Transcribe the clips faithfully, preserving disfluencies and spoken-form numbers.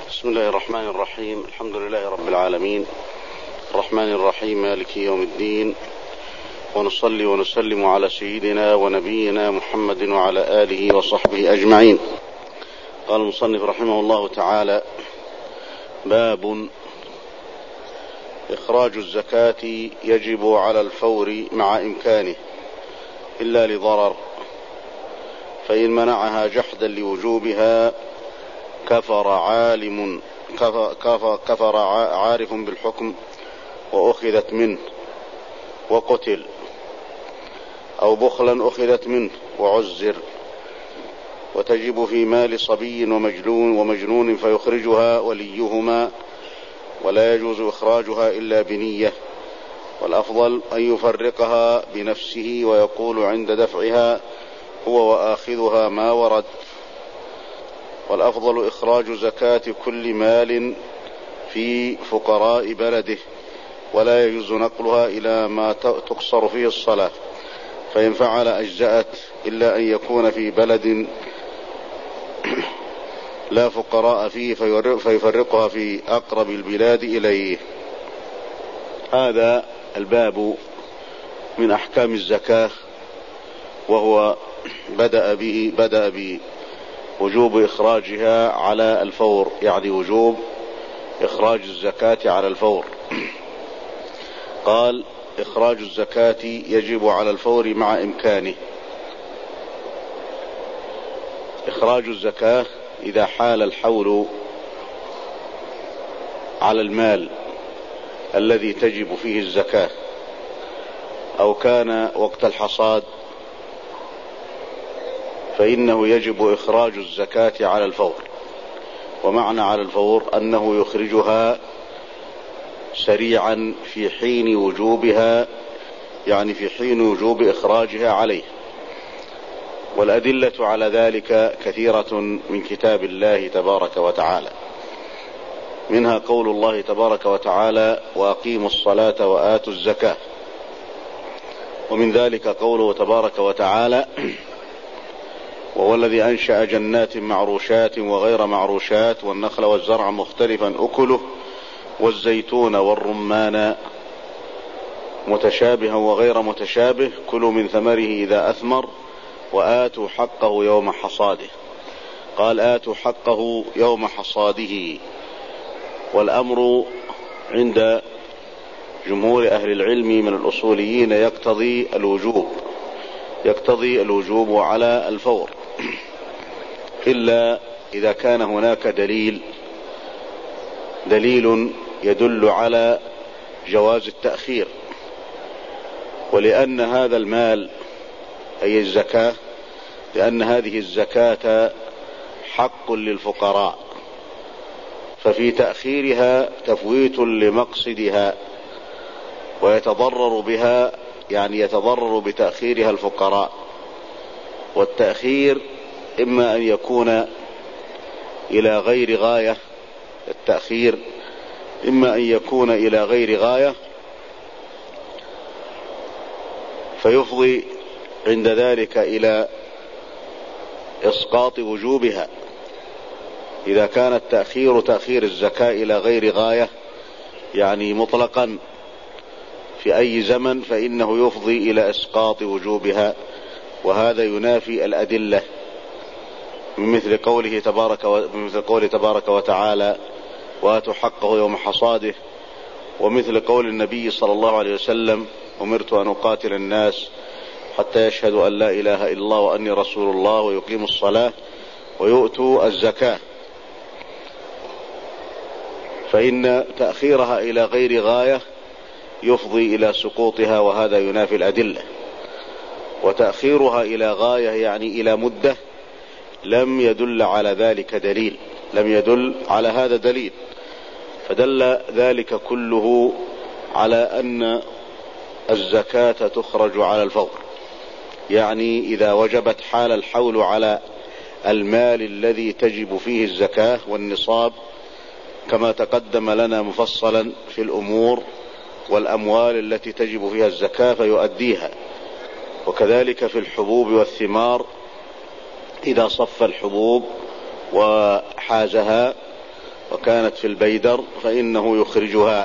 بسم الله الرحمن الرحيم. الحمد لله رب العالمين، الرحمن الرحيم، مالك يوم الدين، ونصلي ونسلم على سيدنا ونبينا محمد وعلى آله وصحبه أجمعين. قال المصنف رحمه الله تعالى: باب إخراج الزكاة يجب على الفور مع إمكانه إلا لضرر، فإن منعها جحدا لوجوبها كفر عالم كفر, كفر, كفر عارف بالحكم وأخذت منه وقتل، أو بخلا أخذت منه وعزر. وتجب في مال صبي ومجنون ومجنون فيخرجها وليهما، ولا يجوز إخراجها إلا بنية، والأفضل أن يفرقها بنفسه ويقول عند دفعها هو وآخذها ما ورد. والأفضل إخراج زكاة كل مال في فقراء بلده، ولا يجوز نقلها إلى ما تقصر فيه الصلاة، فإن فعل أجزأت، إلا أن يكون في بلد لا فقراء فيه فيفرقها في أقرب البلاد إليه. هذا الباب من أحكام الزكاة، وهو بدأ به بدأ بوجوب إخراجها على الفور، يعني وجوب إخراج الزكاة على الفور. قال: إخراج الزكاة يجب على الفور مع إمكانه. إخراج الزكاة إذا حال الحول على المال الذي تجب فيه الزكاة، أو كان وقت الحصاد، فإنه يجب إخراج الزكاة على الفور. ومعنى على الفور أنه يخرجها سريعا في حين وجوبها، يعني في حين وجوب إخراجها عليه. والأدلة على ذلك كثيرة من كتاب الله تبارك وتعالى، منها قول الله تبارك وتعالى: وأقيموا الصلاة وآتوا الزكاة. ومن ذلك قوله تبارك وتعالى: وهو الذي أنشأ جنات معروشات وغير معروشات والنخل والزرع مختلفا أكله والزيتون والرمان متشابها وغير متشابه، كلوا من ثمره إذا أثمر وآتوا حقه يوم حصاده. قال: آتوا حقه يوم حصاده. والأمر عند جمهور أهل العلم من الأصوليين يقتضي الوجوب يقتضي الوجوب على الفور، إلا إذا كان هناك دليل دليل يدل على جواز التأخير. ولأن هذا المال أي الزكاة، لأن هذه الزكاة حق للفقراء، ففي تأخيرها تفويت لمقصدها، ويتضرر بها، يعني يتضرر بتأخيرها الفقراء. والتأخير إما أن يكون إلى غير غاية، التأخير إما أن يكون إلى غير غاية فيفضي عند ذلك إلى إسقاط وجوبها. إذا كان التأخير تأخير الزكاة إلى غير غاية، يعني مطلقا في أي زمن، فإنه يفضي إلى إسقاط وجوبها، وهذا ينافي الأدلة، مثل قوله تبارك ومثل قوله تبارك وتعالى: وآتوا حقه يوم حصاده، ومثل قول النبي صلى الله عليه وسلم: أمرت أن أقاتل الناس حتى يشهدوا أن لا إله إلا الله وأني رسول الله ويقيموا الصلاة ويؤتوا الزكاة. فإن تأخيرها إلى غير غاية يفضي إلى سقوطها، وهذا ينافي الأدلة. وتأخيرها إلى غاية، يعني إلى مدة، لم يدل على ذلك دليل لم يدل على هذا دليل فدل ذلك كله على أن الزكاة تخرج على الفور، يعني إذا وجبت حال الحول على المال الذي تجب فيه الزكاة والنصاب، كما تقدم لنا مفصلا في الأمور والأموال التي تجب فيها الزكاة فيؤديها. وكذلك في الحبوب والثمار، إذا صف الحبوب وحازها وكانت في البيدر فإنه يخرجها.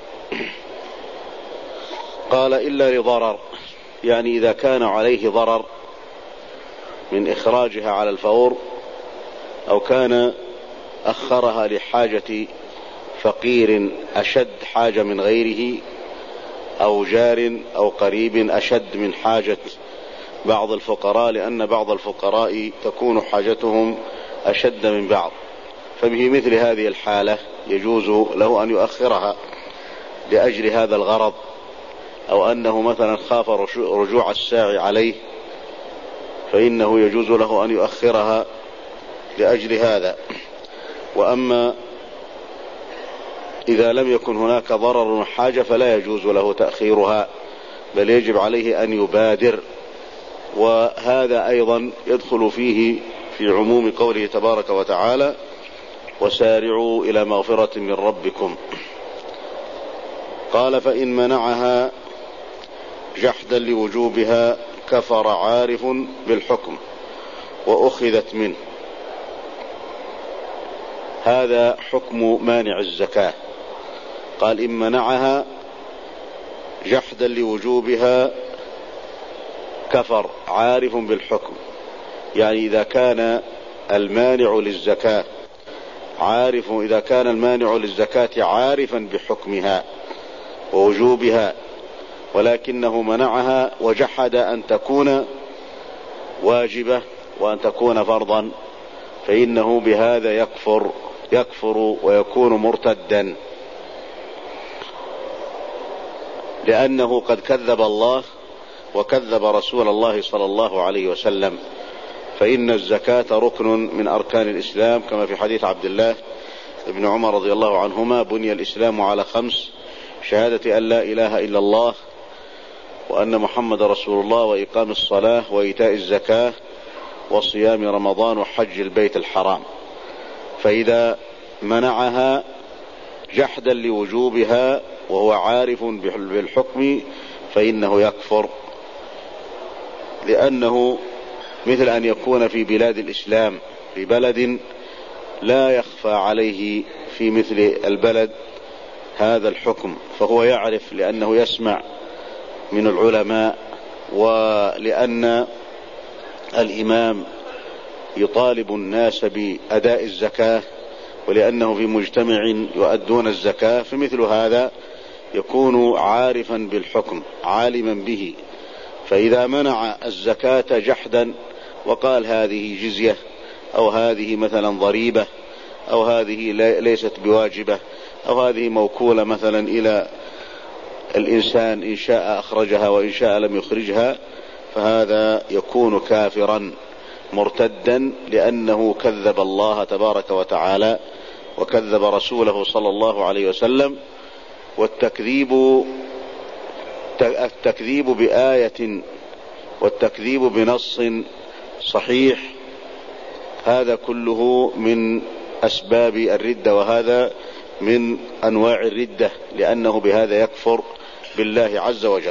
قال إلا لضرر، يعني إذا كان عليه ضرر من إخراجها على الفور، أو كان أخرها لحاجة فقير أشد حاجة من غيره، أو جار أو قريب أشد من حاجة بعض الفقراء، لأن بعض الفقراء تكون حاجتهم أشد من بعض، فبه مثل هذه الحالة يجوز له أن يؤخرها لأجل هذا الغرض، أو أنه مثلا خاف رجوع الساعي عليه فإنه يجوز له أن يؤخرها لأجل هذا. وأما إذا لم يكن هناك ضرر وحاجة فلا يجوز له تأخيرها، بل يجب عليه أن يبادر. وهذا أيضا يدخل فيه في عموم قوله تبارك وتعالى: وسارعوا إلى مغفرة من ربكم. قال: فإن منعها جحدا لوجوبها كفر عارف بالحكم وأخذت منه. هذا حكم مانع الزكاة. قال: إن منعها جحدا لوجوبها كفر عارف بالحكم، يعني إذا كان المانع للزكاة عارف إذا كان المانع للزكاة عارفا بحكمها ووجوبها، ولكنه منعها وجحد أن تكون واجبة وأن تكون فرضا، فإنه بهذا يكفر يكفر ويكون مرتدا، لأنه قد كذب الله وكذب رسول الله صلى الله عليه وسلم. فإن الزكاة ركن من أركان الإسلام، كما في حديث عبد الله بن عمر رضي الله عنهما: بني الإسلام على خمس: شهادة أن لا إله إلا الله وأن محمد رسول الله، وإقام الصلاة، وإيتاء الزكاة، وصيام رمضان، وحج البيت الحرام. فإذا منعها جحدا لوجوبها وهو عارف بالحكم فإنه يكفر، لأنه مثل أن يكون في بلاد الإسلام في بلد لا يخفى عليه في مثل البلد هذا الحكم، فهو يعرف لأنه يسمع من العلماء، ولأن الإمام يطالب الناس بأداء الزكاة، ولأنه في مجتمع يؤدون الزكاة، فمثل هذا يكون عارفا بالحكم عالما به. فإذا منع الزكاة جحدا وقال هذه جزية، أو هذه مثلا ضريبة، أو هذه ليست بواجبة، أو هذه موكولة مثلا إلى الإنسان إن شاء أخرجها وإن شاء لم يخرجها، فهذا يكون كافرا مرتدا، لأنه كذب الله تبارك وتعالى وكذب رسوله صلى الله عليه وسلم. والتكذيب التكذيب بآية والتكذيب بنص صحيح هذا كله من أسباب الردة، وهذا من أنواع الردة، لأنه بهذا يكفر بالله عز وجل.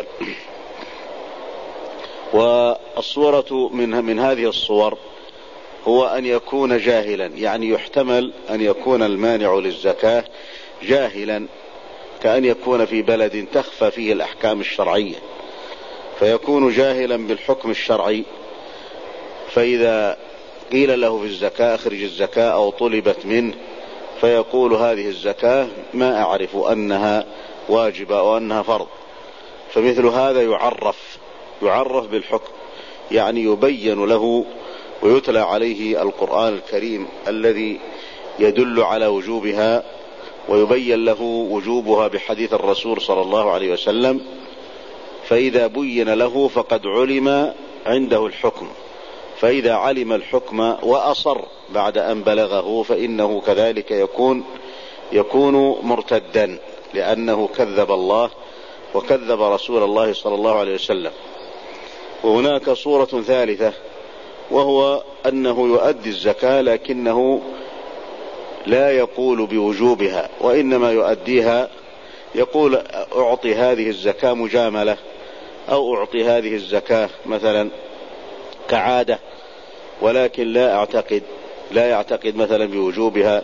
والصورة من, من هذه الصور هو أن يكون جاهلا، يعني يحتمل أن يكون المانع للزكاة جاهلا، كأن يكون في بلد تخفى فيه الأحكام الشرعية، فيكون جاهلا بالحكم الشرعي، فإذا قيل له في الزكاة اخرج الزكاة أو طلبت منه فيقول هذه الزكاة ما أعرف أنها واجبة وأنها فرض، فمثل هذا يعرف يعرف بالحكم، يعني يبين له ويتلى عليه القرآن الكريم الذي يدل على وجوبها، ويبين له وجوبها بحديث الرسول صلى الله عليه وسلم، فإذا بين له فقد علم عنده الحكم، فإذا علم الحكم وأصر بعد أن بلغه فإنه كذلك يكون يكون مرتدا، لأنه كذب الله وكذب رسول الله صلى الله عليه وسلم. وهناك صورة ثالثة، وهو أنه يؤدي الزكاة لكنه لا يقول بوجوبها، وإنما يؤديها يقول أعطي هذه الزكاة مجاملة، أو أعطي هذه الزكاة مثلا كعادة، ولكن لا أعتقد لا يعتقد مثلا بوجوبها،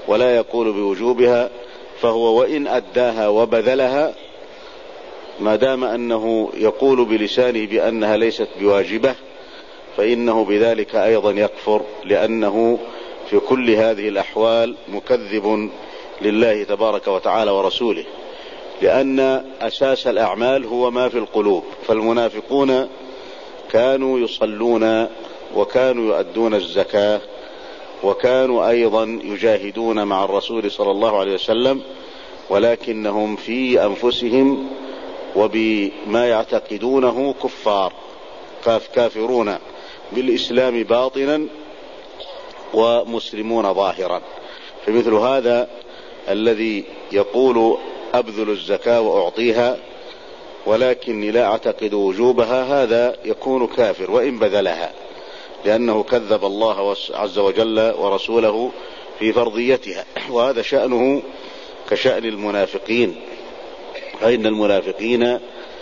ولا يقول بوجوبها، فهو وإن أداها وبذلها ما دام أنه يقول بلسانه بأنها ليست بواجبة فإنه بذلك أيضا يكفر، لأنه في كل هذه الأحوال مكذب لله تبارك وتعالى ورسوله، لأن أساس الأعمال هو ما في القلوب. فالمنافقون كانوا يصلون وكانوا يؤدون الزكاة وكانوا أيضا يجاهدون مع الرسول صلى الله عليه وسلم، ولكنهم في أنفسهم وبما يعتقدونه كفار كافرون بالإسلام باطنا ومسلمون ظاهرا. فمثل هذا الذي يقول أبذل الزكاة وأعطيها ولكني لا أعتقد وجوبها، هذا يكون كافر وإن بذلها، لأنه كذب الله عز وجل ورسوله في فرضيتها، وهذا شأنه كشأن المنافقين. فإن المنافقين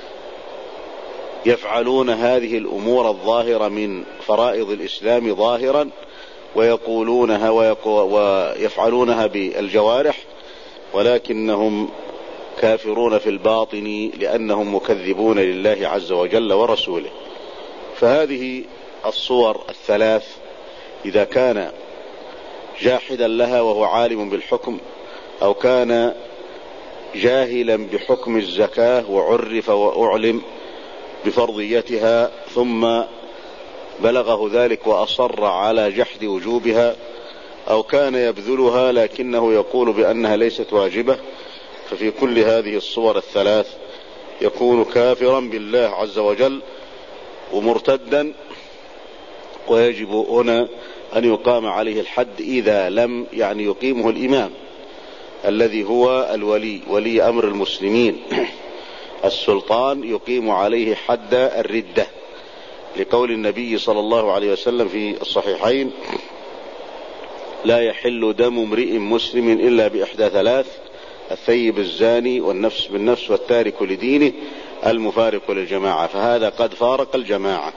يفعلون هذه الأمور الظاهرة من فرائض الإسلام ظاهرا ويقولونها ويفعلونها بالجوارح، ولكنهم كافرون في الباطن لأنهم مكذبون لله عز وجل ورسوله. فهذه الصور الثلاث إذا كان جاحدا لها وهو عالم بالحكم، أو كان جاهلا بحكم الزكاة وعرف وأعلم بفرضيتها ثم بلغه ذلك وأصر على جحد وجوبها، أو كان يبذلها لكنه يقول بأنها ليست واجبة، ففي كل هذه الصور الثلاث يكون كافرا بالله عز وجل ومرتدا، ويجب هنا أن يقام عليه الحد إذا لم يعني يقيمه الإمام الذي هو الولي ولي أمر المسلمين. السلطان يقيم عليه حد الردة، لقول النبي صلى الله عليه وسلم في الصحيحين: لا يحل دم امرئ مسلم إلا بإحدى ثلاث: الثيب الزاني والنفس بالنفس والتارك لدينه المفارق للجماعة. فهذا قد فارق الجماعة.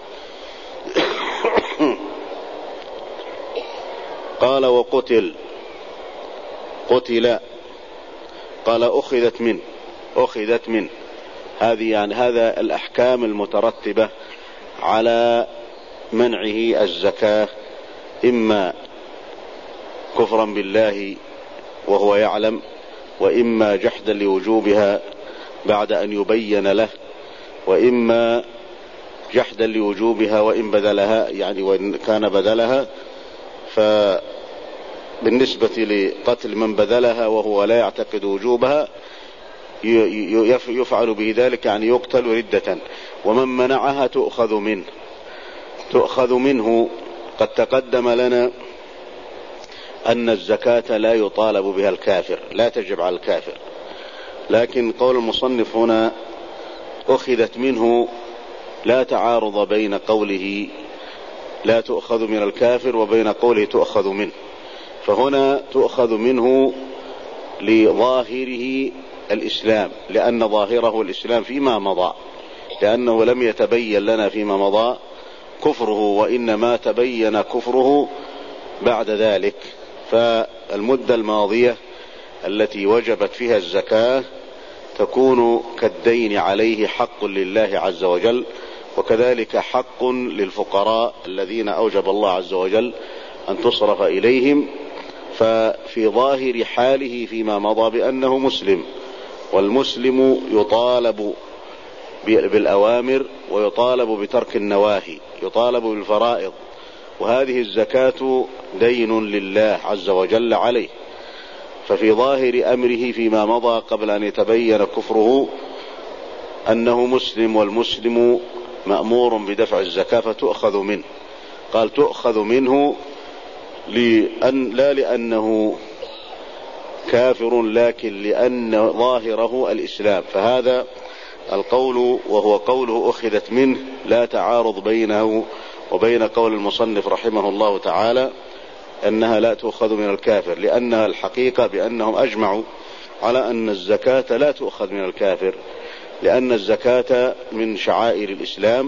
قال وقتل قتل قال أخذت منه أخذت منه هذه يعني هذا الأحكام المترتبة على منعه الزكاة، إما كفرا بالله وهو يعلم، وإما جحدا لوجوبها بعد أن يبين له، وإما جحدا لوجوبها وإن بذلها يعني وإن كان بذلها. فبالنسبة لقتل من بذلها وهو لا يعتقد وجوبها يفعل به ذلك يعني يقتل ردة. ومن منعها تؤخذ منه تؤخذ منه قد تقدم لنا أن الزكاة لا يطالب بها الكافر، لا تجب على الكافر، لكن قول المصنف هنا أخذت منه لا تعارض بين قوله لا تؤخذ من الكافر وبين قوله تؤخذ منه. فهنا تؤخذ منه لظاهره الإسلام، لأن ظاهره الإسلام فيما مضى، لأنه لم يتبين لنا فيما مضى كفره، وإنما تبين كفره بعد ذلك. فالمدة الماضية التي وجبت فيها الزكاة تكون كالدين عليه حق لله عز وجل، وكذلك حق للفقراء الذين أوجب الله عز وجل أن تصرف إليهم. ففي ظاهر حاله فيما مضى بأنه مسلم، والمسلم يطالب بالأوامر ويطالب بترك النواهي، يطالب بالفرائض، وهذه الزكاة دين لله عز وجل عليه. ففي ظاهر أمره فيما مضى قبل أن يتبين كفره أنه مسلم، والمسلم مأمور بدفع الزكاة فتؤخذ منه. قال تؤخذ منه لأن لا لأنه كافر، لكن لأن ظاهره الإسلام. فهذا القول وهو قوله أخذت منه لا تعارض بينه وبين قول المصنف رحمه الله تعالى أنها لا تؤخذ من الكافر، لأنها الحقيقة بأنهم أجمعوا على أن الزكاة لا تؤخذ من الكافر، لأن الزكاة من شعائر الإسلام،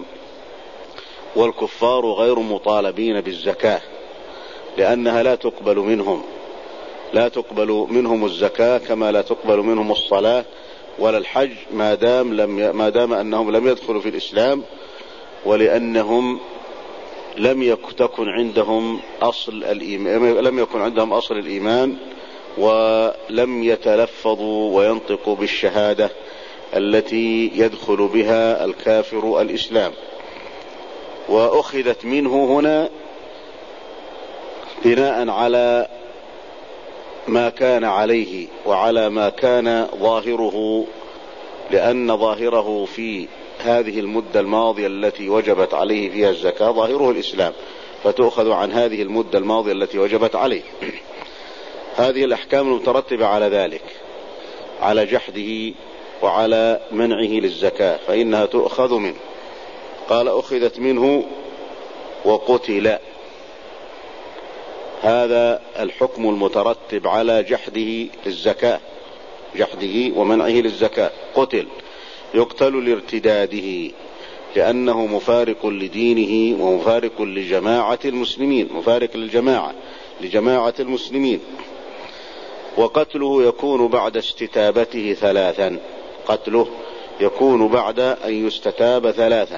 والكفار غير مطالبين بالزكاة لأنها لا تقبل منهم. لا تقبل منهم الزكاة كما لا تقبل منهم الصلاة ولا الحج ما دام لم ما دام أنهم لم يدخلوا في الإسلام، ولأنهم لم تكن عندهم أصل الإيمان، لم يكن عندهم أصل الإيمان، ولم يتلفظوا وينطقوا بالشهادة التي يدخل بها الكافر الإسلام. وأخذت منه هنا بناء على ما كان عليه وعلى ما كان ظاهره، لأن ظاهره في هذه المدة الماضية التي وجبت عليه فيها الزكاة ظاهره الإسلام، فتؤخذ عن هذه المدة الماضية التي وجبت عليه. هذه الأحكام المترتبة على ذلك، على جحده وعلى منعه للزكاة، فإنها تؤخذ منه. قال أخذت منه وقتل، هذا الحكم المترتب على جحده للزكاة، جحده ومنعه للزكاة. قتل يقتل لارتداده، لأنه مفارق لدينه ومفارق لجماعة المسلمين، مفارق للجماعة لجماعة المسلمين. وقتله يكون بعد استتابته ثلاثا، قتله يكون بعد أن يستتاب ثلاثا،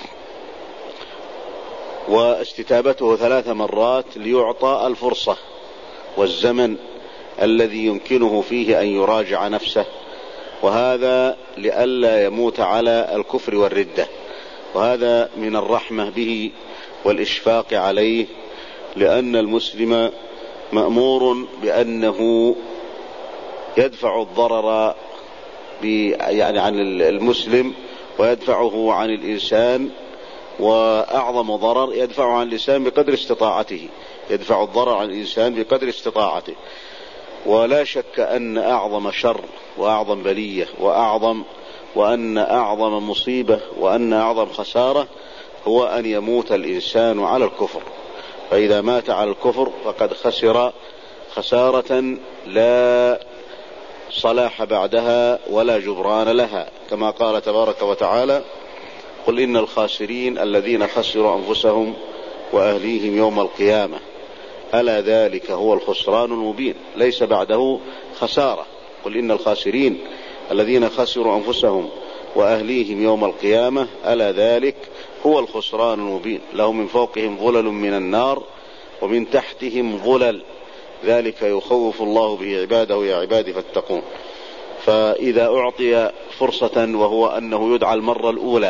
واستتابته ثلاث مرات ليعطى الفرصة والزمن الذي يمكنه فيه أن يراجع نفسه، وهذا لئلا يموت على الكفر والردة. وهذا من الرحمة به والإشفاق عليه، لأن المسلم مأمور بأنه يدفع الضرر يعني عن المسلم ويدفعه عن الإنسان، وأعظم ضرر يدفع عن الإنسان بقدر استطاعته، يدفع الضرر عن الإنسان بقدر استطاعته. ولا شك أن أعظم شر وأعظم بلية وأعظم وأن أعظم مصيبة وأن أعظم خسارة هو أن يموت الإنسان على الكفر. فإذا مات على الكفر فقد خسر خسارة لا صلاح بعدها ولا جبران لها، كما قال تبارك وتعالى: قل إن الخاسرين الذين خسروا أنفسهم وأهليهم يوم القيامة ألا ذلك هو الخسران المبين. ليس بعده خسارة. قل إن الخاسرين الذين خسروا أنفسهم وأهليهم يوم القيامة ألا ذلك هو الخسران المبين. لهم من فوقهم ظلل من النار ومن تحتهم ظلل، ذلك يخوف الله به عباده يا عبادي فاتقون. فإذا أعطي فرصة وهو أنه يدعى المرة الأولى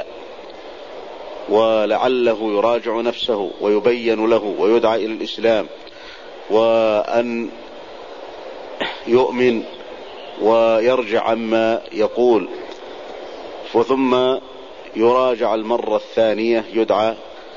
ولعله يراجع نفسه ويبين له ويدعى إلى الإسلام وأن يؤمن ويرجع عما يقول، ثم يراجع المرة الثانية يدعى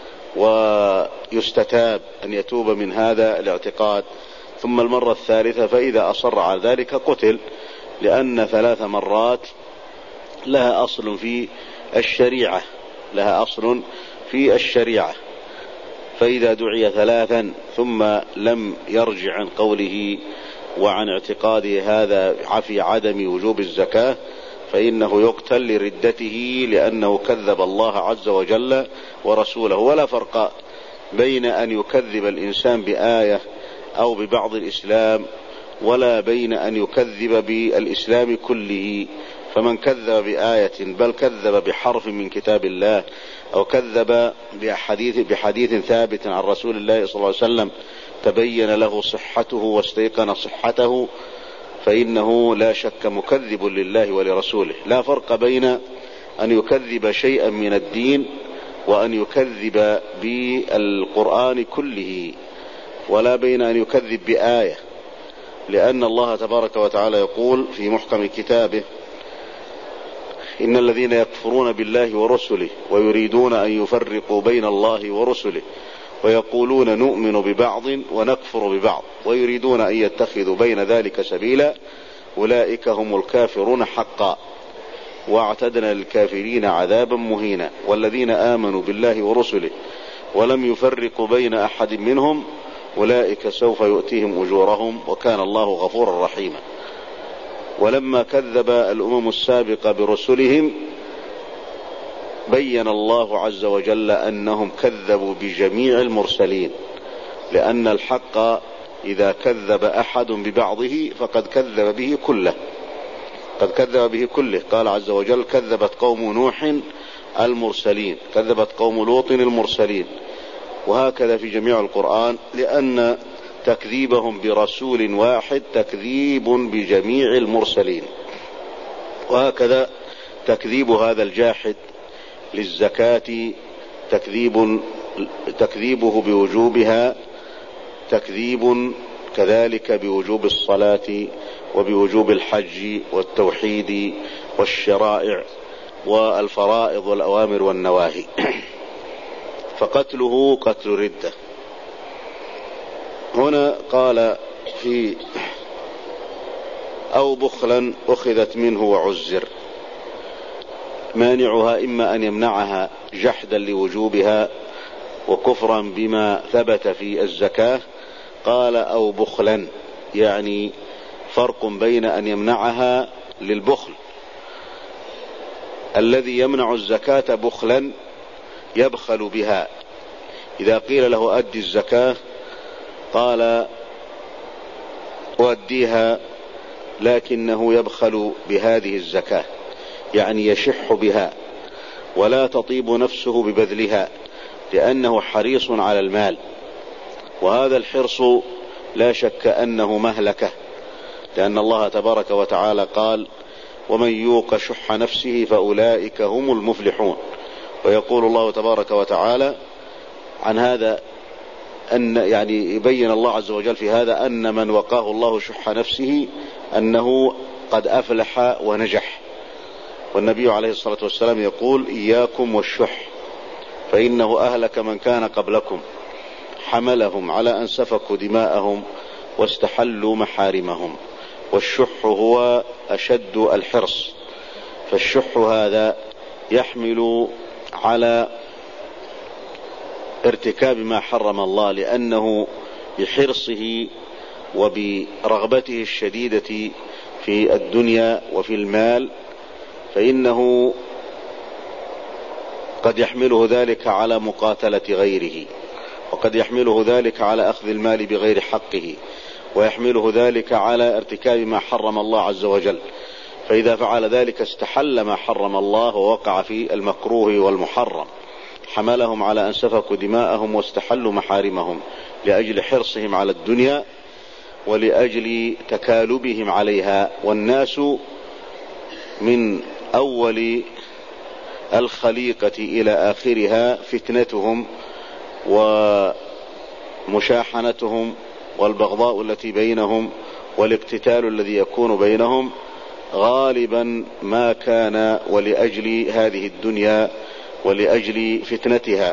ويستتاب أن يتوب من هذا الاعتقاد، ثم المرة الثالثة فإذا أصر على ذلك قتل، لأن ثلاث مرات لها أصل في الشريعة، لها أصل في الشريعة. فإذا دعي ثلاثا ثم لم يرجع عن قوله وعن اعتقاده هذا في عدم وجوب الزكاة فإنه يقتل لردته، لأنه كذب الله عز وجل ورسوله. ولا فرق بين أن يكذب الإنسان بآية أو ببعض الإسلام، ولا بين أن يكذب بالإسلام كله. فمن كذب بآية بل كذب بحرف من كتاب الله أو كذب بحديث, بحديث ثابت عن رسول الله صلى الله عليه وسلم تبين له صحته واستيقن صحته، فإنه لا شك مكذب لله ولرسوله. لا فرق بين أن يكذب شيئا من الدين وأن يكذب بالقرآن كله، ولا بين أن يكذب بآية، لأن الله تبارك وتعالى يقول في محكم كتابه: إن الذين يكفرون بالله ورسله ويريدون أن يفرقوا بين الله ورسله ويقولون نؤمن ببعض ونكفر ببعض ويريدون أن يتخذوا بين ذلك سبيلا أولئك هم الكافرون حقا واعتدنا للكافرين عذابا مهينا. والذين آمنوا بالله ورسله ولم يفرقوا بين أحد منهم أولئك سوف يؤتيهم أجورهم وكان الله غفورا رحيما. ولما كذب الأمم السابقة برسلهم بين الله عز وجل أنهم كذبوا بجميع المرسلين، لأن الحق إذا كذب أحد ببعضه فقد كذب به كله، قد كذب به كله. قال عز وجل: كذبت قوم نوح المرسلين، كذبت قوم لوط المرسلين. وهكذا في جميع القرآن، لأن تكذيبهم برسول واحد تكذيب بجميع المرسلين. وهكذا تكذيب هذا الجاحد للزكاة تكذيب تكذيبه بوجوبها تكذيب كذلك بوجوب الصلاة وبوجوب الحج والتوحيد والشرائع والفرائض والأوامر والنواهي. فقتله قتل ردة. هنا قال في أو بخلا أخذت منه وعزر. مانعها إما أن يمنعها جحدا لوجوبها وكفرا بما ثبت في الزكاة. قال أو بخلا، يعني فرق بين أن يمنعها للبخل. الذي يمنع الزكاة بخلا يبخل بها. إذا قيل له أدي الزكاة قال أؤديها، لكنه يبخل بهذه الزكاة، يعني يشح بها ولا تطيب نفسه ببذلها، لأنه حريص على المال. وهذا الحرص لا شك أنه مهلكة، لأن الله تبارك وتعالى قال: ومن يوق شح نفسه فأولئك هم المفلحون. ويقول الله تبارك وتعالى عن هذا أن يعني يبين الله عز وجل في هذا أن من وقاه الله شح نفسه أنه قد أفلح ونجح. والنبي عليه الصلاة والسلام يقول: إياكم والشح فإنه أهلك من كان قبلكم، حملهم على أن سفكوا دماءهم واستحلوا محارمهم. والشح هو أشد الحرص، فالشح هذا يحمل على ارتكاب ما حرم الله، لأنه بحرصه وبرغبته الشديدة في الدنيا وفي المال فإنه قد يحمله ذلك على مقاتلة غيره، وقد يحمله ذلك على أخذ المال بغير حقه، ويحمله ذلك على ارتكاب ما حرم الله عز وجل. فإذا فعل ذلك استحل ما حرم الله ووقع في المكروه والمحرم. حملهم على أن سفكوا دماءهم واستحلوا محارمهم لأجل حرصهم على الدنيا ولأجل تكالبهم عليها. والناس من أول الخليقة إلى آخرها فتنتهم ومشاحنتهم والبغضاء التي بينهم والاقتتال الذي يكون بينهم غالبا ما كان ولأجل هذه الدنيا ولأجل فتنتها.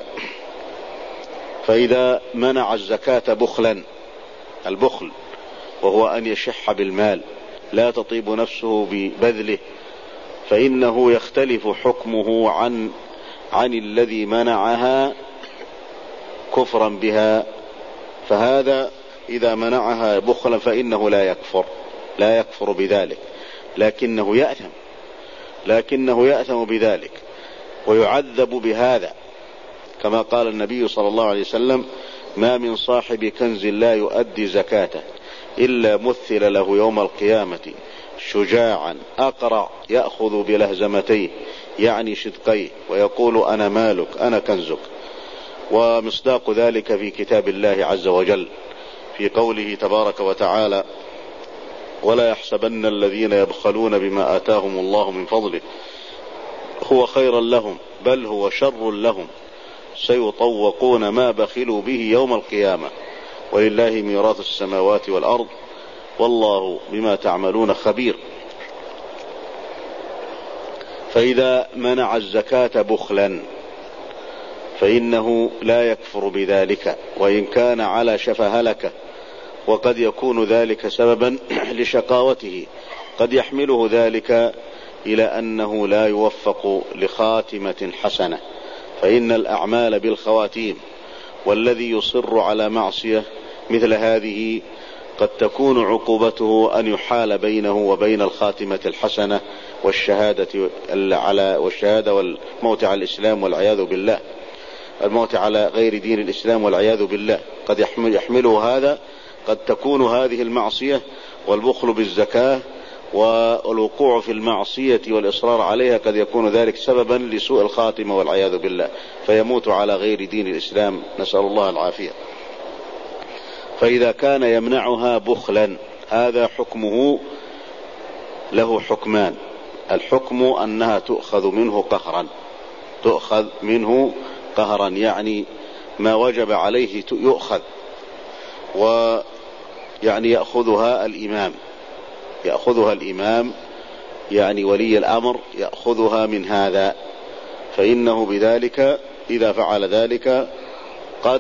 فإذا منع الزكاة بخلا، البخل وهو أن يشح بالمال لا تطيب نفسه ببذله، فإنه يختلف حكمه عن عن الذي منعها كفرا بها. فهذا إذا منعها بخلا فإنه لا يكفر لا يكفر بذلك، لكنه يأثم لكنه يأثم بذلك ويعذب بهذا، كما قال النبي صلى الله عليه وسلم: ما من صاحب كنز لا يؤدي زكاته إلا مثل له يوم القيامة شجاعا أقرع يأخذ بلهزمتيه، يعني شدقيه، ويقول: أنا مالك أنا كنزك. ومصداق ذلك في كتاب الله عز وجل في قوله تبارك وتعالى: ولا يحسبن الذين يبخلون بما آتاهم الله من فضله هو خيرا لهم بل هو شر لهم سيطوقون ما بخلوا به يوم القيامة ولله ميراث السماوات والأرض والله بما تعملون خبير. فإذا منع الزكاة بخلا فإنه لا يكفر بذلك وإن كان على شفا هلكة، وقد يكون ذلك سببا لشقاوته، قد يحمله ذلك إلى أنه لا يوفق لخاتمة حسنة، فإن الأعمال بالخواتيم، والذي يصر على معصية مثل هذه قد تكون عقوبته أن يحال بينه وبين الخاتمة الحسنة والشهادة على والشهادة والموت على الإسلام والعياذ بالله، الموت على غير دين الإسلام والعياذ بالله. قد يحمل يحمله هذا قد تكون هذه المعصية والبخل بالزكاة والوقوع في المعصية والإصرار عليها قد يكون ذلك سببا لسوء الخاتمة والعياذ بالله، فيموت على غير دين الإسلام، نسأل الله العافية. فإذا كان يمنعها بخلا هذا حكمه له حكمان. الحكم أنها تؤخذ منه قهرا، تؤخذ منه قهرا يعني ما وجب عليه يؤخذ، ويعني يأخذها الإمام، يأخذها الإمام يعني ولي الأمر يأخذها من هذا، فإنه بذلك إذا فعل ذلك قد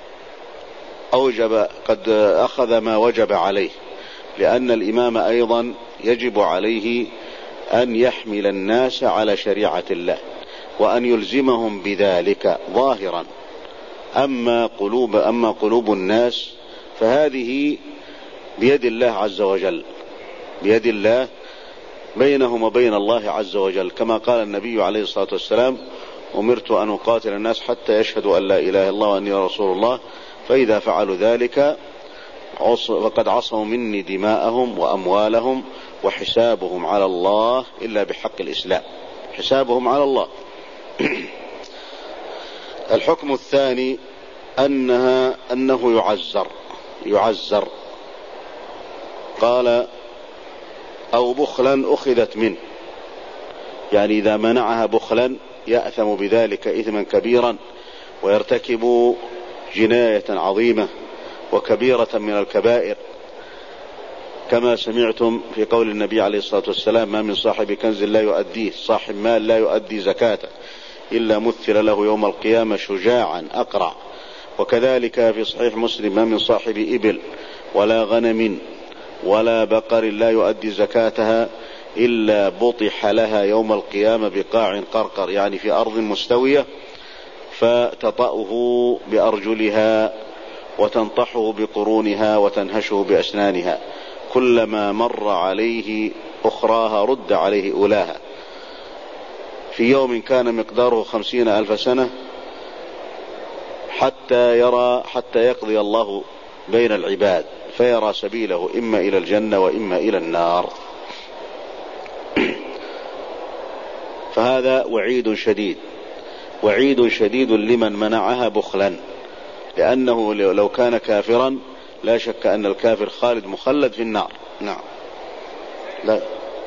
أوجب قد أخذ ما وجب عليه، لأن الإمام أيضا يجب عليه أن يحمل الناس على شريعة الله وأن يلزمهم بذلك ظاهرا. أما قلوب أما قلوب الناس فهذه بيد الله عز وجل، بيد الله بينهم وبين الله عز وجل، كما قال النبي عليه الصلاة والسلام: أمرت أن أقاتل الناس حتى يشهدوا أن لا إله إلا الله وأني رسول الله، فإذا فعلوا ذلك فقد عصموا مني دماءهم وأموالهم وحسابهم على الله إلا بحق الإسلام، حسابهم على الله. الحكم الثاني أنها أنه يعزر يعزر قال: أو بخلا أخذت منه، يعني إذا منعها بخلا يأثم بذلك إثما كبيرا ويرتكب جناية عظيمة وكبيرة من الكبائر، كما سمعتم في قول النبي عليه الصلاة والسلام: ما من صاحب كنز لا يؤديه، صاحب مال لا يؤدي زكاته إلا مثل له يوم القيامة شجاعا أقرع. وكذلك في صحيح مسلم: ما من صاحب إبل ولا غنم ولا بقر لا يؤدي زكاتها إلا بطح لها يوم القيامة بقاع قرقر، يعني في أرض مستوية، فتطأه بأرجلها وتنطحه بقرونها وتنهشه بأسنانها، كلما مر عليه أخراها رد عليه أولاها، في يوم كان مقداره خمسين ألف سنة، حتى يرى حتى يقضي الله بين العباد فيرى سبيله إما إلى الجنة وإما إلى النار. فهذا وعيد شديد، وعيد شديد لمن منعها بخلا، لأنه لو كان كافرا لا شك أن الكافر خالد مخلد في النار. نعم لا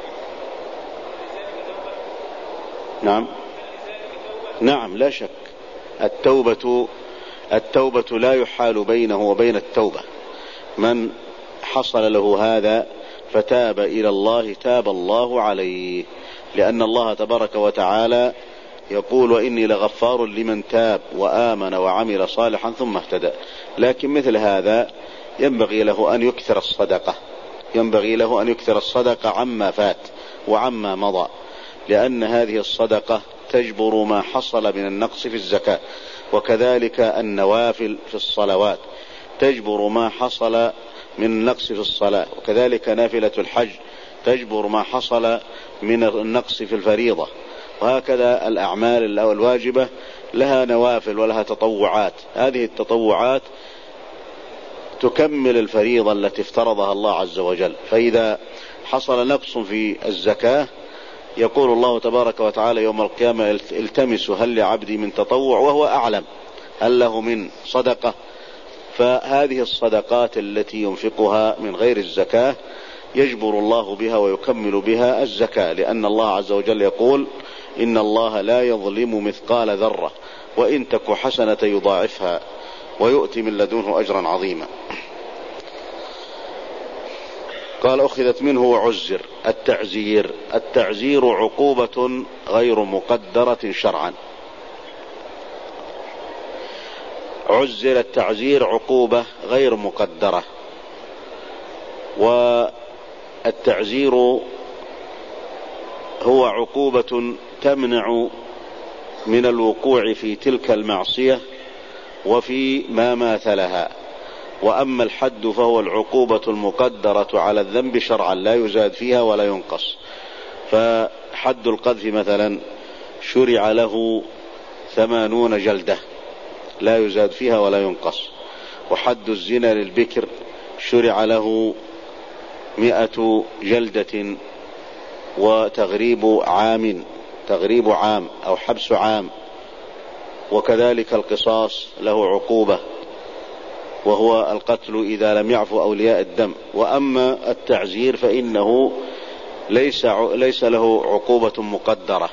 نعم نعم لا شك. التوبة التوبة لا يحال بينه وبين التوبة، من حصل له هذا فتاب إلى الله تاب الله عليه، لأن الله تبارك وتعالى يقول: وإني لغفار لمن تاب وآمن وعمل صالحا ثم اهتدى. لكن مثل هذا ينبغي له أن يكثر الصدقة، ينبغي له أن يكثر الصدقة عما فات وعما مضى، لأن هذه الصدقة تجبر ما حصل من النقص في الزكاة، وكذلك النوافل في الصلوات تجبر ما حصل من النقص في الصلاة، وكذلك نافلة الحج تجبر ما حصل من النقص في الفريضة، وهكذا الأعمال الواجبة لها نوافل ولها تطوعات، هذه التطوعات تكمل الفريضة التي افترضها الله عز وجل. فإذا حصل نقص في الزكاة يقول الله تبارك وتعالى يوم القيامة: التمسوا هل لعبدي من تطوع، وهو أعلم هل له من صدقة. فهذه الصدقات التي ينفقها من غير الزكاة يجبر الله بها ويكمل بها الزكاة، لأن الله عز وجل يقول: إن الله لا يظلم مثقال ذرة وإن تك حسنة يضاعفها ويؤتي من لدنه أجرا عظيما. قال: أخذت منه وعزر. التعزير التعزير عقوبة غير مقدرة شرعا. عزر التعزير عقوبة غير مقدرة، والتعزير هو عقوبة تمنع من الوقوع في تلك المعصية وفي ما ماثلها. وأما الحد فهو العقوبة المقدرة على الذنب شرعا لا يزاد فيها ولا ينقص. فحد القذف مثلا شرع له ثمانون جلدة لا يزاد فيها ولا ينقص، وحد الزنا للبكر شرع له مئة جلدة وتغريب عام تغريب عام أو حبس عام، وكذلك القصاص له عقوبة وهو القتل إذا لم يعفو أولياء الدم. وأما التعزير فإنه ليس ليس له عقوبة مقدرة،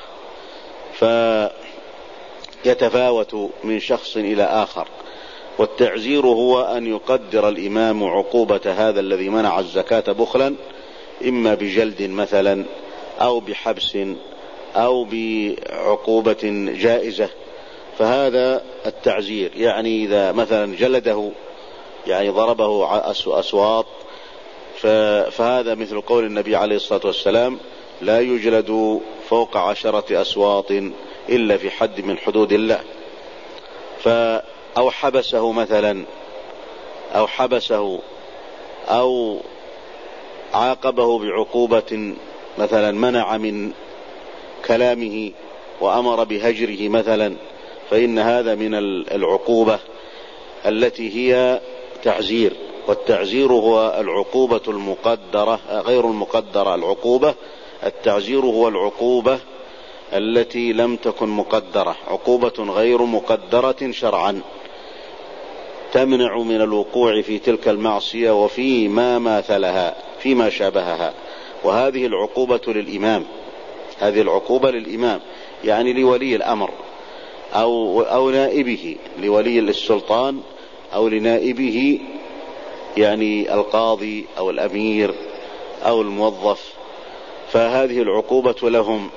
فيتفاوت من شخص إلى آخر. والتعزير هو أن يقدر الإمام عقوبة هذا الذي منع الزكاة بخلا، إما بجلد مثلا أو بحبس أو بعقوبة جائزة. فهذا التعزير، يعني إذا مثلا جلده يعني ضربه أسواط، فهذا مثل قول النبي عليه الصلاة والسلام: لا يجلد فوق عشرة أسواط إلا في حد من حدود الله. أو حبسه مثلا أو حبسه أو عاقبه بعقوبة مثلا منع من كلامه وأمر بهجره مثلا، فإن هذا من العقوبة التي هي تعزير. والتعزير هو العقوبة المقدرة غير المقدرة. العقوبة التعزير هو العقوبة التي لم تكن مقدرة، عقوبة غير مقدرة شرعا تمنع من الوقوع في تلك المعصية وفيما ماثلها فيما شابهها. وهذه العقوبة للإمام، هذه العقوبة للإمام يعني لولي الأمر أو, أو نائبه، لولي السلطان أو لنائبه يعني القاضي أو الأمير أو الموظف، فهذه العقوبة لهم.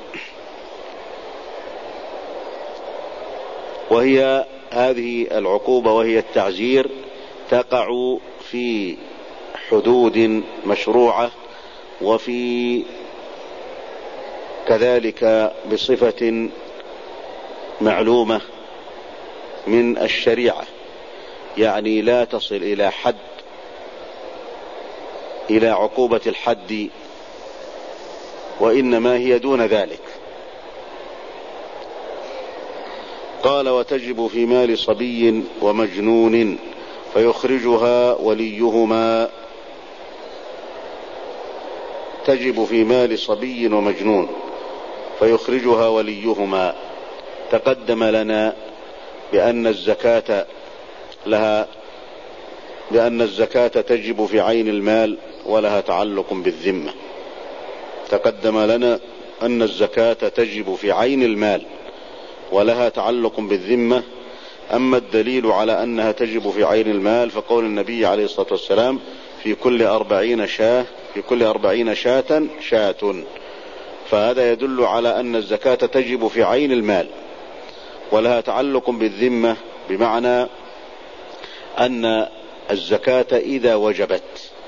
وهي هذه العقوبة وهي التعزير تقع في حدود مشروعة، وفي كذلك بصفة معلومة من الشريعة، يعني لا تصل إلى حد إلى عقوبة الحد، وإنما هي دون ذلك. قال: وتجب في مال صبي ومجنون فيخرجها وليهما. تجب في مال صبي ومجنون فيخرجها وليهما. تقدم لنا بأن الزكاة لها بأن الزكاة تجب في عين المال ولها تعلق بالذمة. تقدم لنا أن الزكاة تجب في عين المال ولها تعلق بالذمة. أما الدليل على أنها تجب في عين المال فقول النبي عليه الصلاة والسلام: في كل أربعين شاة في كل أربعين شاة شاة. فهذا يدل على أن الزكاة تجب في عين المال ولها تعلق بالذمة، بمعنى أن الزكاة إذا وجبت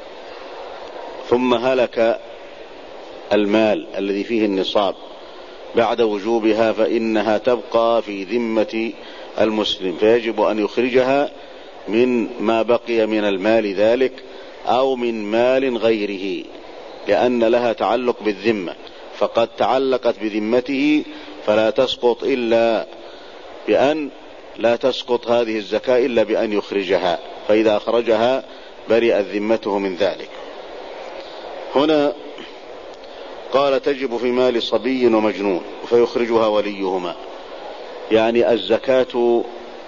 ثم هلك المال الذي فيه النصاب بعد وجوبها فإنها تبقى في ذمة المسلم، فيجب أن يخرجها من ما بقي من المال ذلك أو من مال غيره، لأن لها تعلق بالذمة، فقد تعلقت بذمته فلا تسقط إلا بأن لا تسقط هذه الزكاة إلا بأن يخرجها، فإذا أخرجها برئت ذمته من ذلك. هنا قال: تجب في مال صبي ومجنون فيخرجها وليهما، يعني الزكاة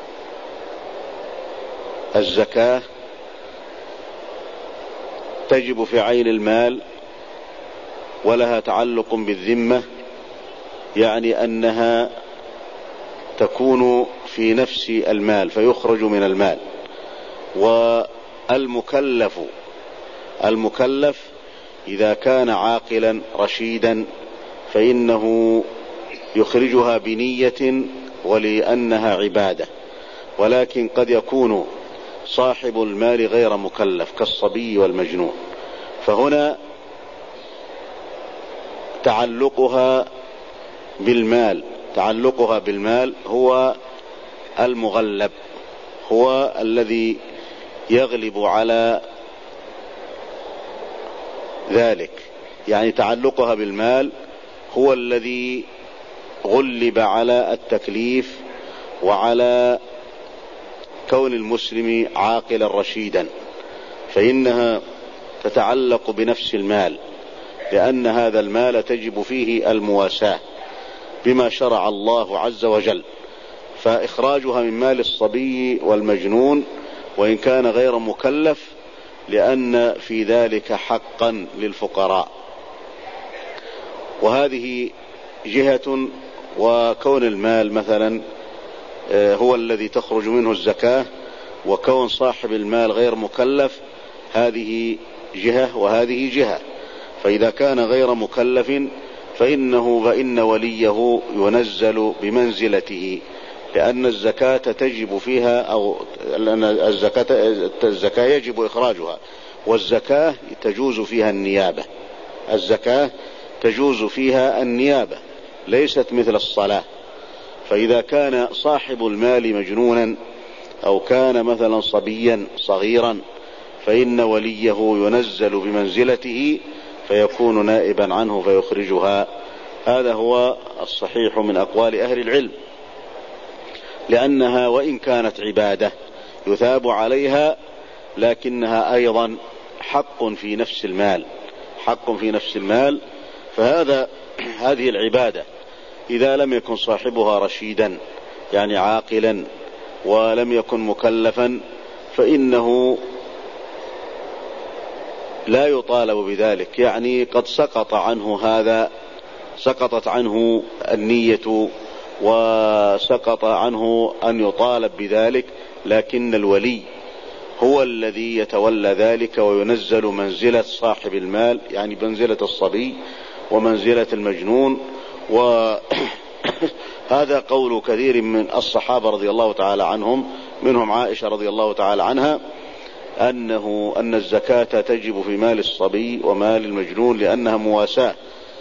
الزكاة تجب في عين المال ولها تعلق بالذمة، يعني أنها تكون في نفس المال فيخرج من المال. والمكلف المكلف إذا كان عاقلا رشيدا فإنه يخرجها بنية ولأنها عبادة، ولكن قد يكون صاحب المال غير مكلف كالصبي والمجنون، فهنا تعلقها بالمال تعلقها بالمال هو المغلب، هو الذي يغلب على ذلك، يعني تعلقها بالمال هو الذي غلب على التكليف وعلى كون المسلم عاقلا رشيدا، فإنها تتعلق بنفس المال، لأن هذا المال تجب فيه المواساة بما شرع الله عز وجل، فإخراجها من مال الصبي والمجنون وإن كان غير مكلف، لأن في ذلك حقا للفقراء. وهذه جهة. وكون المال مثلا هو الذي تخرج منه الزكاة، وكون صاحب المال غير مكلف، هذه جهة وهذه جهة. فإذا كان غير مكلف فإنه فإن وليه ينزل بمنزلته، لأن الزكاة تجب فيها أو لأن الزكاة, الزكاة يجب إخراجها، والزكاة تجوز فيها النيابة. الزكاة تجوز فيها النيابة، ليست مثل الصلاة. فإذا كان صاحب المال مجنونا أو كان مثلا صبيا صغيرا فإن وليه ينزل بمنزلته فيكون نائبا عنه فيخرجها. هذا هو الصحيح من أقوال أهل العلم، لأنها وإن كانت عبادة يثاب عليها، لكنها أيضا حق في نفس المال، حق في نفس المال. فهذا هذه العبادة إذا لم يكن صاحبها رشيدا يعني عاقلا ولم يكن مكلفا فإنه لا يطالب بذلك، يعني قد سقط عنه هذا، سقطت عنه النية وسقط عنه أن يطالب بذلك، لكن الولي هو الذي يتولى ذلك وينزل منزلة صاحب المال، يعني منزلة الصبي ومنزلة المجنون. وهذا قول كثير من الصحابة رضي الله تعالى عنهم، منهم عائشة رضي الله تعالى عنها، أنه أن الزكاة تجب في مال الصبي ومال المجنون لأنها مواساة.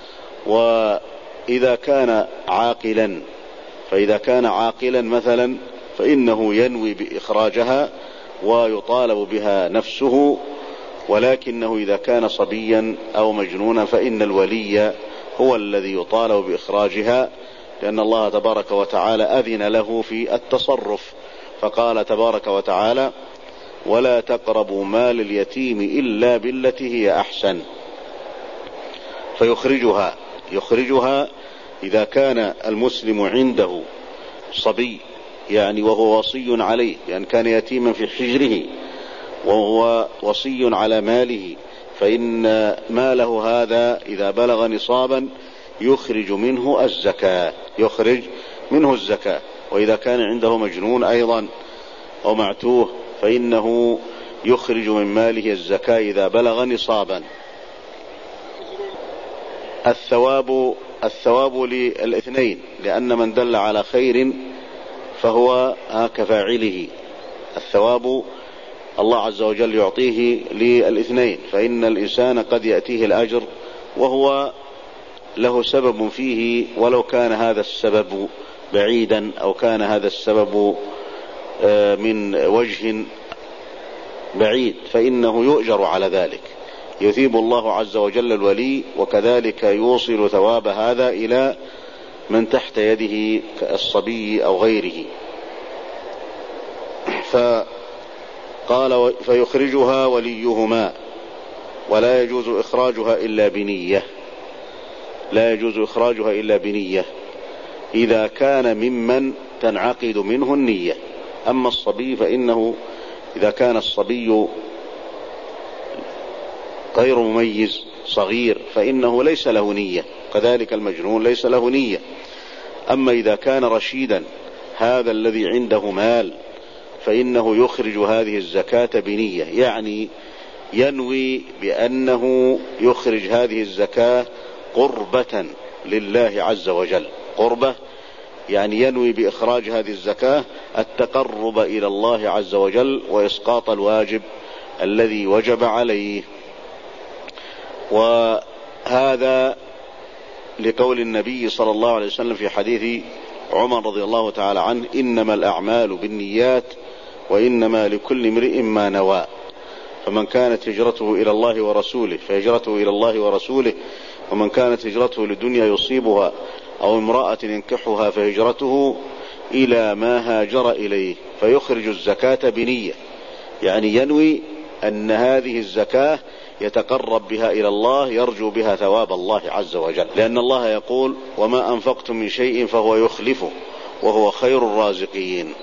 وإذا كان عاقلا فإذا كان عاقلا مثلا فإنه ينوي بإخراجها ويطالب بها نفسه، ولكنه إذا كان صبيا أو مجنونا فإن الولي هو الذي يطالب بإخراجها، لأن الله تبارك وتعالى أذن له في التصرف، فقال تبارك وتعالى: ولا تقربوا مال اليتيم إلا بالتي هي أحسن. فيخرجها يخرجها إذا كان المسلم عنده صبي، يعني وهو وصي عليه، يعني كان يتيما في حجره وهو وصي على ماله، فإن ماله هذا إذا بلغ نصابا يخرج منه الزكاة يخرج منه الزكاة. وإذا كان عنده مجنون أيضا أو معتوه فإنه يخرج من ماله الزكاة إذا بلغ نصابا. الثواب الثواب للاثنين، لأن من دل على خير فهو كفاعله. الثواب الله عز وجل يعطيه للاثنين، فإن الإنسان قد يأتيه الأجر وهو له سبب فيه، ولو كان هذا السبب بعيدا أو كان هذا السبب من وجه بعيد فإنه يؤجر على ذلك، يثيب الله عز وجل الولي، وكذلك يوصل ثواب هذا إلى من تحت يده كالصبي أو غيره. فقال: فيخرجها وليهما، ولا يجوز إخراجها إلا بنية لا يجوز إخراجها إلا بنية إذا كان ممن تنعقد منه النية. أما الصبي فإنه إذا كان الصبي غير مميز صغير فإنه ليس له نية، كذلك المجنون ليس له نية. أما إذا كان رشيدا هذا الذي عنده مال فإنه يخرج هذه الزكاة بنية، يعني ينوي بأنه يخرج هذه الزكاة قربة لله عز وجل. قربة يعني ينوي بإخراج هذه الزكاة التقرب إلى الله عز وجل وإسقاط الواجب الذي وجب عليه. وهذا لقول النبي صلى الله عليه وسلم في حديث عمر رضي الله تعالى عنه: إنما الأعمال بالنيات وإنما لكل امرئ ما نوى، فمن كانت هجرته إلى الله ورسوله فهجرته إلى الله ورسوله، ومن كانت هجرته لدنيا يصيبها أو امرأة ينكحها فهجرته إلى ما هاجر إليه. فيخرج الزكاة بنية، يعني ينوي أن هذه الزكاة يتقرب بها إلى الله، يرجو بها ثواب الله عز وجل، لأن الله يقول: وما أنفقتم من شيء فهو يخلفه وهو خير الرازقين.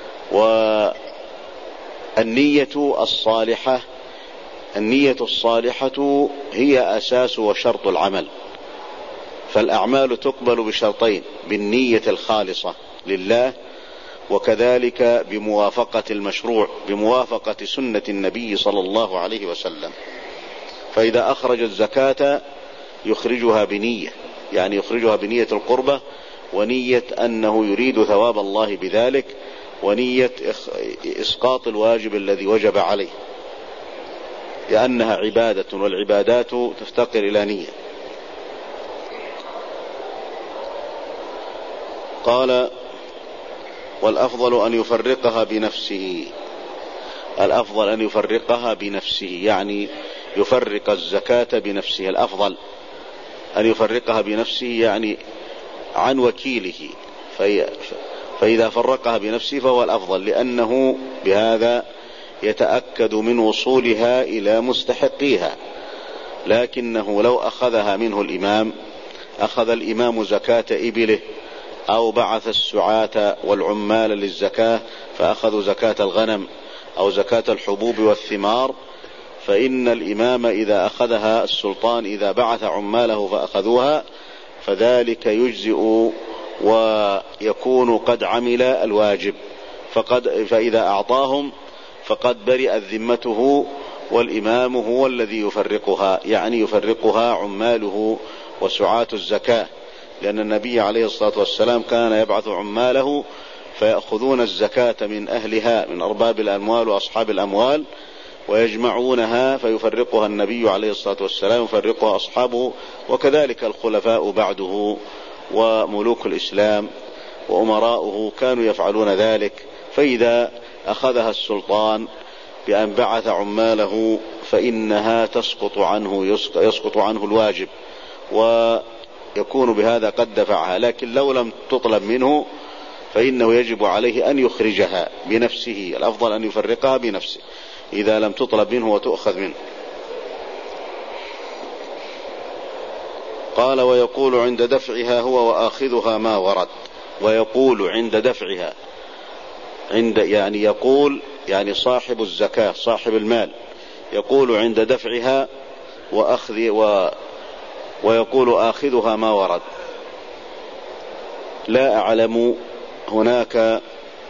والنية الصالحة النية الصالحة هي أساس وشرط العمل، فالأعمال تقبل بشرطين: بالنية الخالصة لله، وكذلك بموافقة المشروع، بموافقة سنة النبي صلى الله عليه وسلم. فإذا أخرج الزكاة يخرجها بنية، يعني يخرجها بنية القربة، ونية أنه يريد ثواب الله بذلك، ونية إسقاط الواجب الذي وجب عليه، لأنها عبادة، والعبادات تفتقر إلى نية. قال: والأفضل أن يفرقها بنفسه. الأفضل أن يفرقها بنفسه، يعني يفرق الزكاة بنفسه. الأفضل أن يفرقها بنفسه يعني عن وكيله، فإذا فرقها بنفسه فهو الأفضل، لأنه بهذا يتأكد من وصولها إلى مستحقيها. لكنه لو أخذها منه الإمام، أخذ الإمام زكاة إبله، أو بعث السعاة والعمال للزكاة فأخذوا زكاة الغنم أو زكاة الحبوب والثمار، فإن الإمام إذا أخذها، السلطان إذا بعث عماله فأخذوها، فذلك يجزئ ويكون قد عمل الواجب، فقد فإذا أعطاهم فقد برئت ذمته، والإمام هو الذي يفرقها، يعني يفرقها عماله وسعاة الزكاة، لأن النبي عليه الصلاة والسلام كان يبعث عماله فيأخذون الزكاة من أهلها، من أرباب الأموال وأصحاب الأموال، ويجمعونها، فيفرقها النبي عليه الصلاة والسلام، يفرقها أصحابه، وكذلك الخلفاء بعده وملوك الإسلام وأمراؤه كانوا يفعلون ذلك. فإذا أخذها السلطان بأن بعث عماله فإنها تسقط عنه، يسقط عنه الواجب، ويكون بهذا قد دفعها. لكن لو لم تطلب منه فإنه يجب عليه أن يخرجها بنفسه. الأفضل أن يفرقها بنفسه إذا لم تطلب منه وتؤخذ منه. قال: ويقول عند دفعها هو وآخذها ما ورد. ويقول عند دفعها، عند يعني يقول يعني صاحب الزكاة صاحب المال يقول عند دفعها وأخذ و ويقول آخذها ما ورد. لا أعلم هناك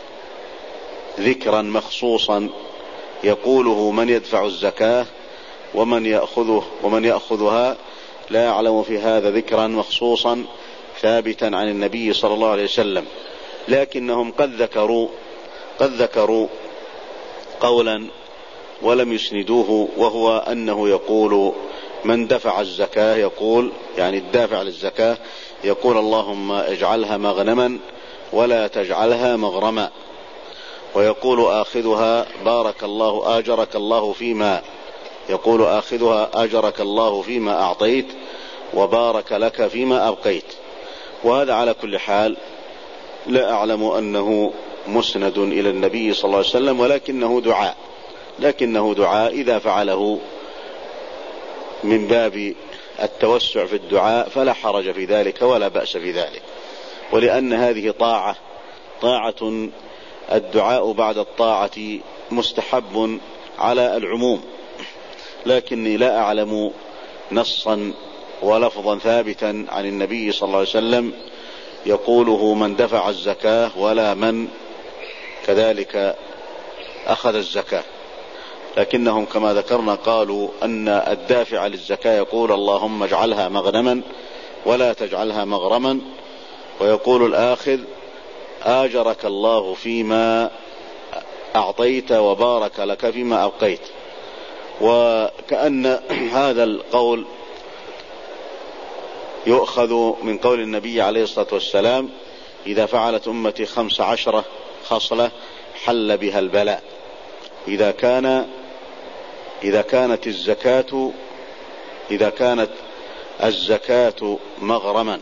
ذكرا مخصوصا يقوله من يدفع الزكاة ومن يأخذه ومن يأخذها، لا أعلم في هذا ذكرا مخصوصا ثابتا عن النبي صلى الله عليه وسلم، لكنهم قد ذكروا قد ذكروا قولا ولم يسندوه، وهو أنه يقول من دفع الزكاة، يقول يعني الدافع للزكاة، يقول اللهم اجعلها مغنما ولا تجعلها مغرما. ويقول آخذها بارك الله آجرك الله فيما يقول آخذها آجرك الله فيما أعطيت وبارك لك فيما أبقيت. وهذا على كل حال لا أعلم أنه مسند إلى النبي صلى الله عليه وسلم، ولكنه دعاء لكنه دعاء إذا فعله من باب التوسع في الدعاء فلا حرج في ذلك ولا بأس في ذلك، ولأن هذه طاعة طاعة الدعاء بعد الطاعة مستحب على العموم، لكني لا أعلم نصا ولفظا ثابتا عن النبي صلى الله عليه وسلم يقوله من دفع الزكاة ولا من كذلك أخذ الزكاة. لكنهم كما ذكرنا قالوا أن الدافع للزكاة يقول اللهم اجعلها مغنما ولا تجعلها مغرما، ويقول الآخذ آجرك الله فيما أعطيت وبارك لك فيما أبقيت. وكأن هذا القول يؤخذ من قول النبي عليه الصلاة والسلام إذا فعلت أمتي خمس عشرة خصلة حل بها البلاء. إذا كان إذا كانت الزكاة إذا كانت الزكاة مغرما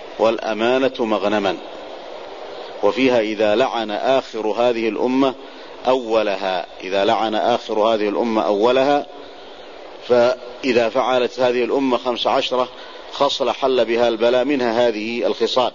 والأمانة مغنما، وفيها إذا لعن آخر هذه الأمة أولها، إذا لعن آخر هذه الأمة أولها، فإذا فعلت هذه الأمة خمس عشرة خصلة حل بها البلاء، منها هذه الخصال.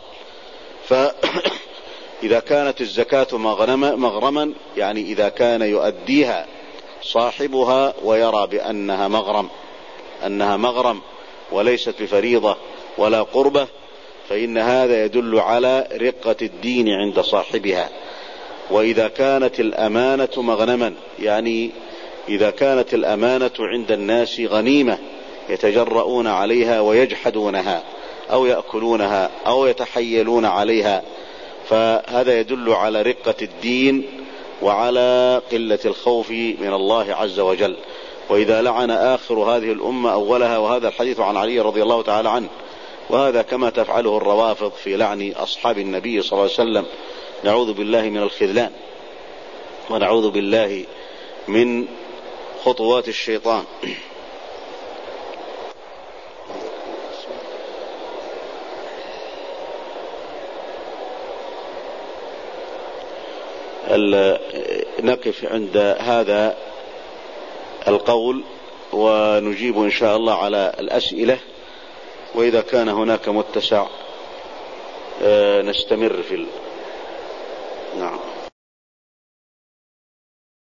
فإذا كانت الزكاة مغرما، يعني إذا كان يؤديها صاحبها ويرى بأنها مغرم أنها مغرم وليست بفريضة ولا قربة، فإن هذا يدل على رقة الدين عند صاحبها. وإذا كانت الأمانة مغنما، يعني إذا كانت الأمانة عند الناس غنيمة يتجرؤون عليها ويجحدونها أو يأكلونها أو يتحيلون عليها، فهذا يدل على رقة الدين وعلى قلة الخوف من الله عز وجل. وإذا لعن آخر هذه الأمة أولها، وهذا الحديث عن علي رضي الله تعالى عنه، وهذا كما تفعله الروافض في لعن أصحاب النبي صلى الله عليه وسلم. نعوذ بالله من الخذلان ونعوذ بالله من خطوات الشيطان. نقف عند هذا القول ونجيب إن شاء الله على الأسئلة، وإذا كان هناك متسع نستمر في ال... نعم.